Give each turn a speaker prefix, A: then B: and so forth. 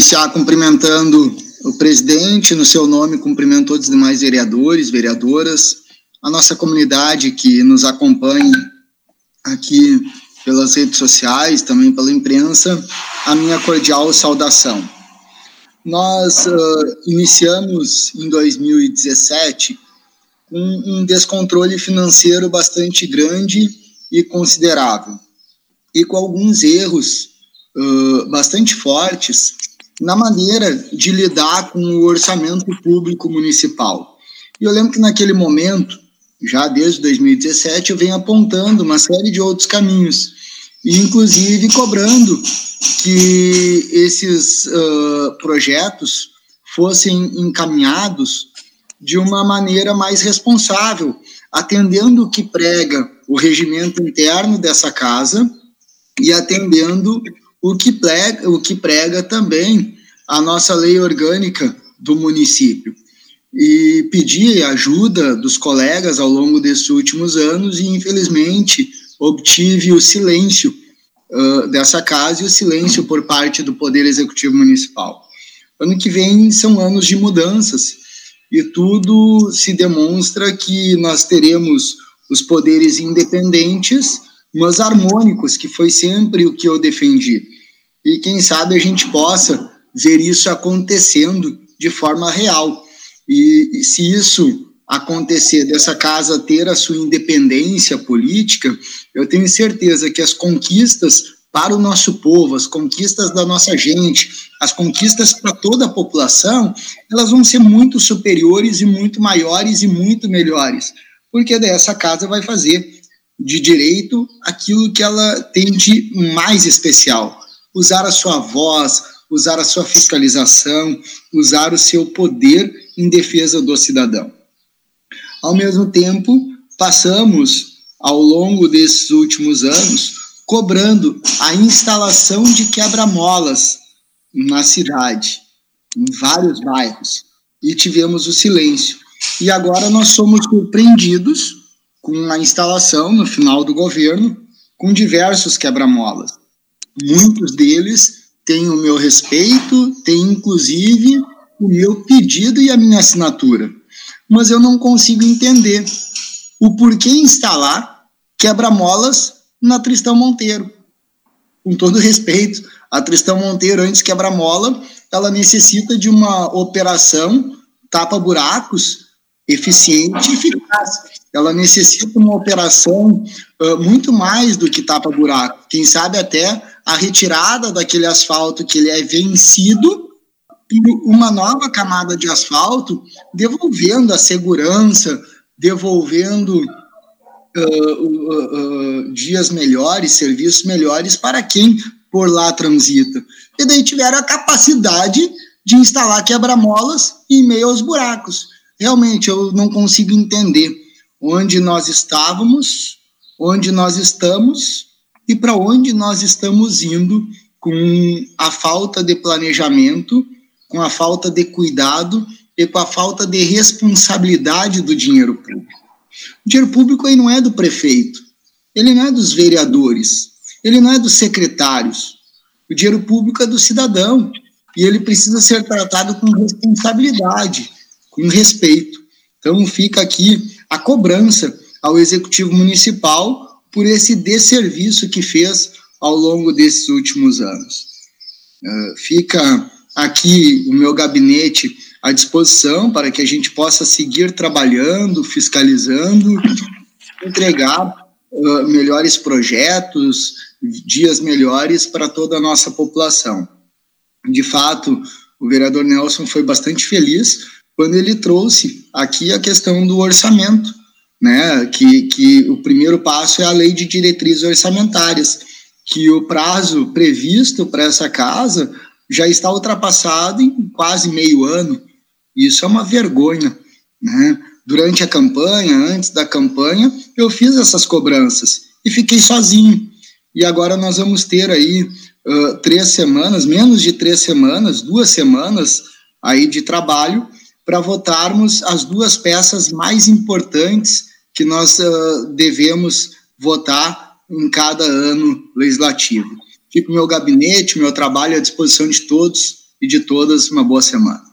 A: iniciar cumprimentando o presidente, no seu nome cumprimento todos os demais vereadores, vereadoras, a nossa comunidade que nos acompanha aqui pelas redes sociais, também pela imprensa, a minha cordial saudação. Nós iniciamos em 2017 com um descontrole financeiro bastante grande e considerável, e com alguns erros bastante fortes na maneira de lidar com o orçamento público municipal. E eu lembro que naquele momento, já desde 2017, eu venho apontando uma série de outros caminhos, e inclusive cobrando que esses projetos fossem encaminhados de uma maneira mais responsável, atendendo o que prega o regimento interno dessa casa e atendendo o que prega também a nossa lei orgânica do município. E pedi ajuda dos colegas ao longo desses últimos anos e, infelizmente, obtive o silêncio dessa casa e o silêncio por parte do Poder Executivo Municipal. Ano que vem são anos de mudanças e tudo se demonstra que nós teremos os poderes independentes, mas harmônicos, que foi sempre o que eu defendi. E quem sabe a gente possa ver isso acontecendo de forma real. E se isso acontecer, dessa casa ter a sua independência política, eu tenho certeza que as conquistas para o nosso povo, as conquistas da nossa gente, as conquistas para toda a população, elas vão ser muito superiores e muito maiores e muito melhores, porque daí essa casa vai fazer de direito aquilo que ela tem de mais especial, usar a sua voz, usar a sua fiscalização, usar o seu poder em defesa do cidadão. Ao mesmo tempo, passamos, ao longo desses últimos anos, cobrando a instalação de quebra-molas na cidade, em vários bairros, e tivemos o silêncio. E agora nós somos surpreendidos com a instalação, no final do governo, com diversos quebra-molas. Muitos deles têm o meu respeito, têm inclusive o meu pedido e a minha assinatura. Mas eu não consigo entender o porquê instalar quebra-molas na Tristão Monteiro. Com todo respeito, a Tristão Monteiro, antes quebra-mola, ela necessita de uma operação tapa-buracos eficiente e eficaz. Ela necessita uma operação muito mais do que tapa-buraco. Quem sabe até a retirada daquele asfalto que ele é vencido por uma nova camada de asfalto, devolvendo a segurança, devolvendo dias melhores, serviços melhores para quem por lá transita. E daí tiveram a capacidade de instalar quebra-molas em meio aos buracos. Realmente, eu não consigo entender onde nós estávamos, onde nós estamos e para onde nós estamos indo com a falta de planejamento, com a falta de cuidado e com a falta de responsabilidade do dinheiro público. O dinheiro público aí não é do prefeito, ele não é dos vereadores, ele não é dos secretários. O dinheiro público é do cidadão e ele precisa ser tratado com responsabilidade, com respeito. Então fica aqui a cobrança ao Executivo Municipal por esse desserviço que fez ao longo desses últimos anos. Fica aqui o meu gabinete à disposição para que a gente possa seguir trabalhando, fiscalizando, entregar melhores projetos, dias melhores para toda a nossa população. De fato, o vereador Nelson foi bastante feliz quando ele trouxe aqui a questão do orçamento, né? Que o primeiro passo é a lei de diretrizes orçamentárias, que o prazo previsto para essa casa já está ultrapassado em quase meio ano. Isso é uma vergonha, né? Durante a campanha, antes da campanha, eu fiz essas cobranças e fiquei sozinho. E agora nós vamos ter aí 3 semanas, menos de 3 semanas, 2 semanas aí de trabalho para votarmos as 2 peças mais importantes que nós devemos votar em cada ano legislativo. Fica o meu gabinete, o meu trabalho à disposição de todos e de todas uma boa semana.